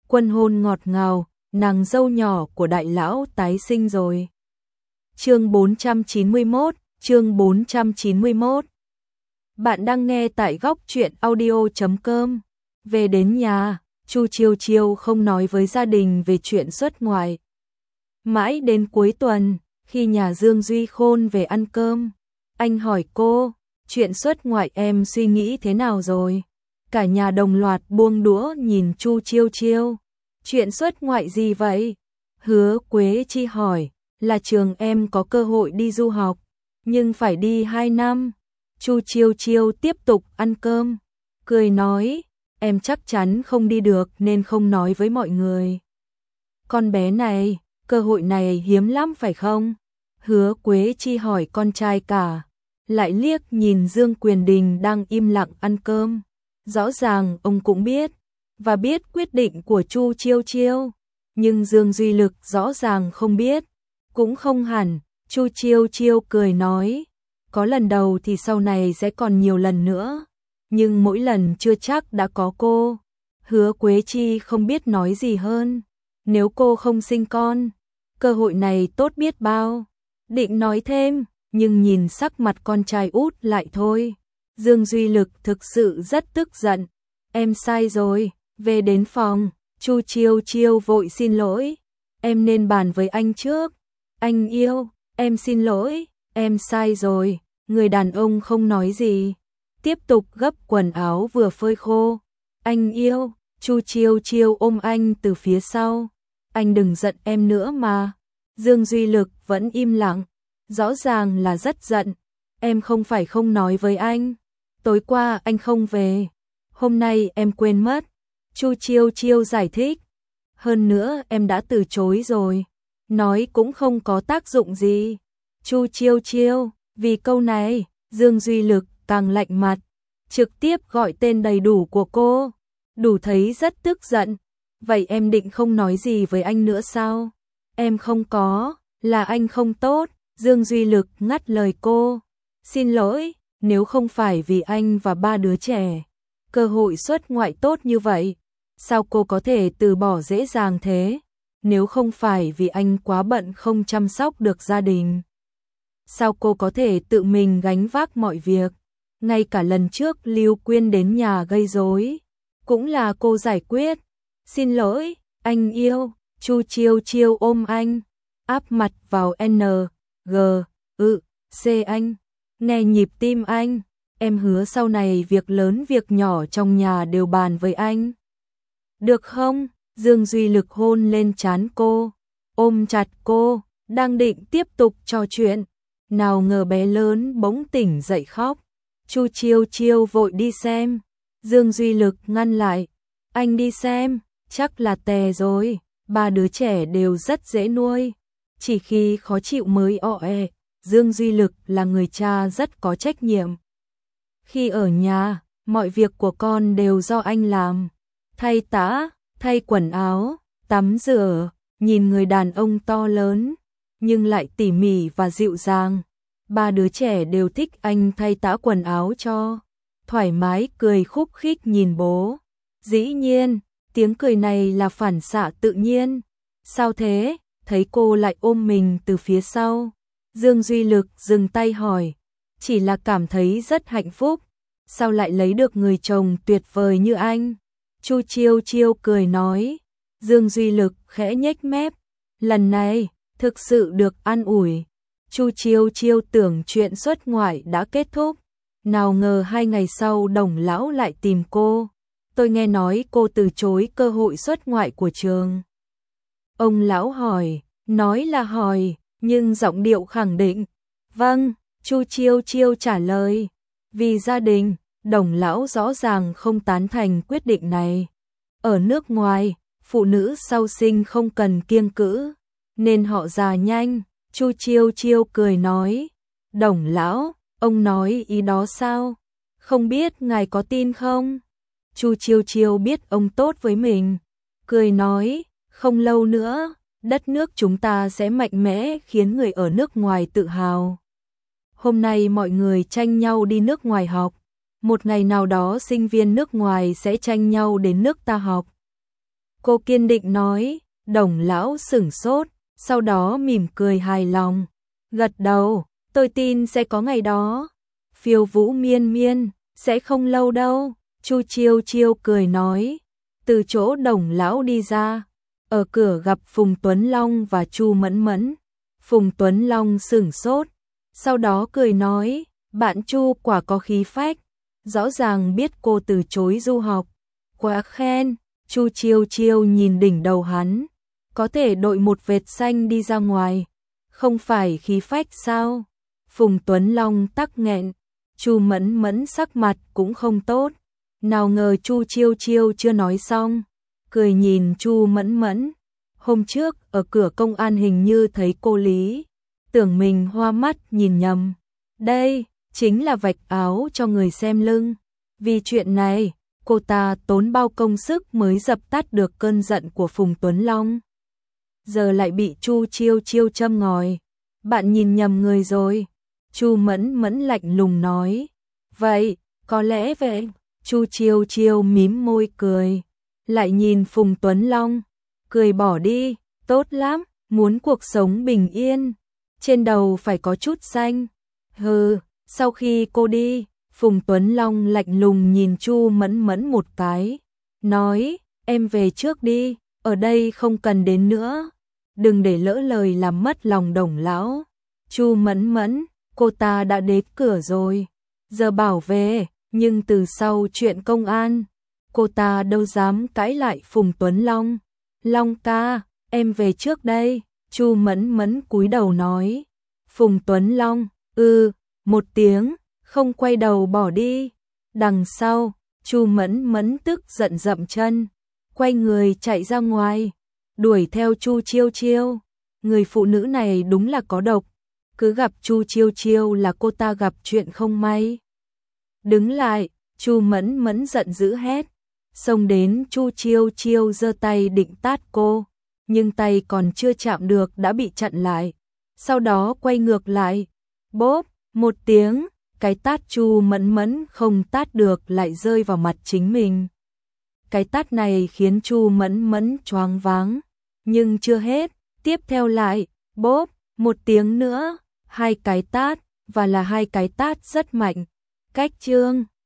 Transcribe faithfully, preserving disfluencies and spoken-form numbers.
Quân hôn ngọt ngào, nàng dâu nhỏ của đại lão tái sinh rồi. Chương bốn trăm chín mươi mốt, chương bốn trăm chín mươi mốt. Bạn đang nghe tại góc truyện audio chấm com. Về đến nhà, Chu Chiêu Chiêu không nói với gia đình về chuyện xuất ngoại. Mãi đến cuối tuần, khi nhà Dương Duy Khôn về ăn cơm, anh hỏi cô, chuyện xuất ngoại em suy nghĩ thế nào rồi? Cả nhà đồng loạt buông đũa nhìn Chu Chiêu Chiêu. Chuyện xuất ngoại gì vậy? Hứa Quế Chi hỏi, là trường em có cơ hội đi du học, nhưng phải đi hai năm. Chu Chiêu Chiêu tiếp tục ăn cơm, cười nói, em chắc chắn không đi được nên không nói với mọi người. Con bé này, cơ hội này hiếm lắm phải không? Hứa Quế Chi hỏi con trai cả, lại liếc nhìn Dương Quyền Đình đang im lặng ăn cơm. Rõ ràng ông cũng biết, và biết quyết định của Chu Chiêu Chiêu, nhưng Dương Duy Lực rõ ràng không biết, cũng không hẳn. Chu Chiêu Chiêu cười nói, có lần đầu thì sau này sẽ còn nhiều lần nữa, nhưng mỗi lần chưa chắc đã có cô. Hứa Quế Chi không biết nói gì hơn, nếu cô không sinh con, cơ hội này tốt biết bao. Định nói thêm, nhưng nhìn sắc mặt con trai út lại thôi. Dương Duy Lực thực sự rất tức giận, em sai rồi. Về đến phòng, Chu Chiêu Chiêu vội xin lỗi, em nên bàn với anh trước. Anh yêu, em xin lỗi, em sai rồi. Người đàn ông không nói gì, tiếp tục gấp quần áo vừa phơi khô. Anh yêu, Chu Chiêu Chiêu ôm anh từ phía sau, anh đừng giận em nữa mà. Dương Duy Lực vẫn im lặng, rõ ràng là rất giận. Em không phải không nói với anh, tối qua anh không về, hôm nay em quên mất. Chu Chiêu Chiêu giải thích, hơn nữa em đã từ chối rồi, nói cũng không có tác dụng gì. Chu Chiêu Chiêu, vì câu này, Dương Duy Lực càng lạnh mặt, trực tiếp gọi tên đầy đủ của cô, đủ thấy rất tức giận. Vậy em định không nói gì với anh nữa sao? Em không có, là anh không tốt. Dương Duy Lực ngắt lời cô, xin lỗi, nếu không phải vì anh và ba đứa trẻ, cơ hội xuất ngoại tốt như vậy, sao cô có thể từ bỏ dễ dàng thế? Nếu không phải vì anh quá bận không chăm sóc được gia đình, sao cô có thể tự mình gánh vác mọi việc? Ngay cả lần trước Lưu Quyên đến nhà gây rối, cũng là cô giải quyết. Xin lỗi, anh yêu. Chu Chiêu Chiêu ôm anh, áp mặt vào N, G, ư, C anh. Nghe nhịp tim anh, em hứa sau này việc lớn việc nhỏ trong nhà đều bàn với anh. Được không? Dương Duy Lực hôn lên trán cô, ôm chặt cô, đang định tiếp tục trò chuyện, nào ngờ bé lớn bỗng tỉnh dậy khóc. Chu Chiêu Chiêu vội đi xem, Dương Duy Lực ngăn lại, anh đi xem, chắc là tè rồi, ba đứa trẻ đều rất dễ nuôi, chỉ khi khó chịu mới ọ ẹ. Dương Duy Lực là người cha rất có trách nhiệm. Khi ở nhà, mọi việc của con đều do anh làm, thay tã, thay quần áo, tắm rửa. Nhìn người đàn ông to lớn, nhưng lại tỉ mỉ và dịu dàng. Ba đứa trẻ đều thích anh thay tã quần áo cho, thoải mái cười khúc khích nhìn bố. Dĩ nhiên, tiếng cười này là phản xạ tự nhiên. Sao thế? Thấy cô lại ôm mình từ phía sau, Dương Duy Lực dừng tay hỏi, chỉ là cảm thấy rất hạnh phúc. Sao lại lấy được người chồng tuyệt vời như anh? Chu Chiêu Chiêu cười nói. Dương Duy Lực khẽ nhếch mép, lần này thực sự được an ủi. Chu Chiêu Chiêu tưởng chuyện xuất ngoại đã kết thúc, nào ngờ hai ngày sau Đồng lão lại tìm cô. Tôi nghe nói cô từ chối cơ hội xuất ngoại của trường. Ông lão hỏi, nói là hỏi, nhưng giọng điệu khẳng định. Vâng, Chu Chiêu Chiêu trả lời. Vì gia đình, Đồng lão rõ ràng không tán thành quyết định này. Ở nước ngoài, phụ nữ sau sinh không cần kiêng cữ, nên họ già nhanh. Chu Chiêu Chiêu cười nói, Đồng lão, ông nói ý đó sao? Không biết ngài có tin không? Chu Chiêu Chiêu biết ông tốt với mình, cười nói, không lâu nữa, đất nước chúng ta sẽ mạnh mẽ khiến người ở nước ngoài tự hào. Hôm nay mọi người tranh nhau đi nước ngoài học, một ngày nào đó sinh viên nước ngoài sẽ tranh nhau đến nước ta học. Cô kiên định nói. Đồng lão sửng sốt, sau đó mỉm cười hài lòng, gật đầu, tôi tin sẽ có ngày đó. Phiêu Vũ miên miên, sẽ không lâu đâu, Chu Chiêu Chiêu cười nói. Từ chỗ Đồng lão đi ra, ở cửa gặp Phùng Tuấn Long và Chu Mẫn Mẫn. Phùng Tuấn Long sửng sốt, sau đó cười nói, bạn Chu quả có khí phách, rõ ràng biết cô từ chối du học. Quá khen. Chu Chiêu Chiêu nhìn đỉnh đầu hắn, có thể đội một vệt xanh đi ra ngoài, không phải khí phách sao? Phùng Tuấn Long tắc nghẹn, Chu Mẫn Mẫn sắc mặt cũng không tốt, nào ngờ Chu Chiêu Chiêu chưa nói xong, cười nhìn Chu Mẫn Mẫn. Hôm trước ở cửa công an hình như thấy cô Lý, tưởng mình hoa mắt nhìn nhầm. Đây chính là vạch áo cho người xem lưng. Vì chuyện này, cô ta tốn bao công sức mới dập tắt được cơn giận của Phùng Tuấn Long. Giờ lại bị Chu Chiêu Chiêu châm ngòi. Bạn nhìn nhầm người rồi. Chu Mẫn Mẫn lạnh lùng nói. Vậy, có lẽ vậy. Chu Chiêu Chiêu mím môi cười. Lại nhìn Phùng Tuấn Long. Cười bỏ đi, tốt lắm, muốn cuộc sống bình yên. Trên đầu phải có chút xanh. Hừ, sau khi cô đi, Phùng Tuấn Long lạnh lùng nhìn Chu Mẫn Mẫn một cái, nói, em về trước đi, ở đây không cần đến nữa, đừng để lỡ lời làm mất lòng Đồng lão. Chu Mẫn Mẫn, cô ta đã đến cửa rồi, giờ bảo về, nhưng từ sau chuyện công an, cô ta đâu dám cãi lại Phùng Tuấn Long. Long ca, em về trước đây, Chu Mẫn Mẫn cúi đầu nói. Phùng Tuấn Long, ư, một tiếng, không quay đầu bỏ đi. Đằng sau, Chu Mẫn Mẫn tức giận dậm chân, quay người chạy ra ngoài, đuổi theo Chu Chiêu Chiêu. Người phụ nữ này đúng là có độc, cứ gặp Chu Chiêu Chiêu là cô ta gặp chuyện không may. Đứng lại, Chu Mẫn Mẫn giận dữ hét, xông đến Chu Chiêu Chiêu giơ tay định tát cô, nhưng tay còn chưa chạm được đã bị chặn lại. Sau đó quay ngược lại, bốp, một tiếng, cái tát Chu Mẫn Mẫn không tát được lại rơi vào mặt chính mình. Cái tát này khiến Chu Mẫn Mẫn choáng váng, nhưng chưa hết, tiếp theo lại, bốp, một tiếng nữa, hai cái tát, và là hai cái tát rất mạnh. Cách chương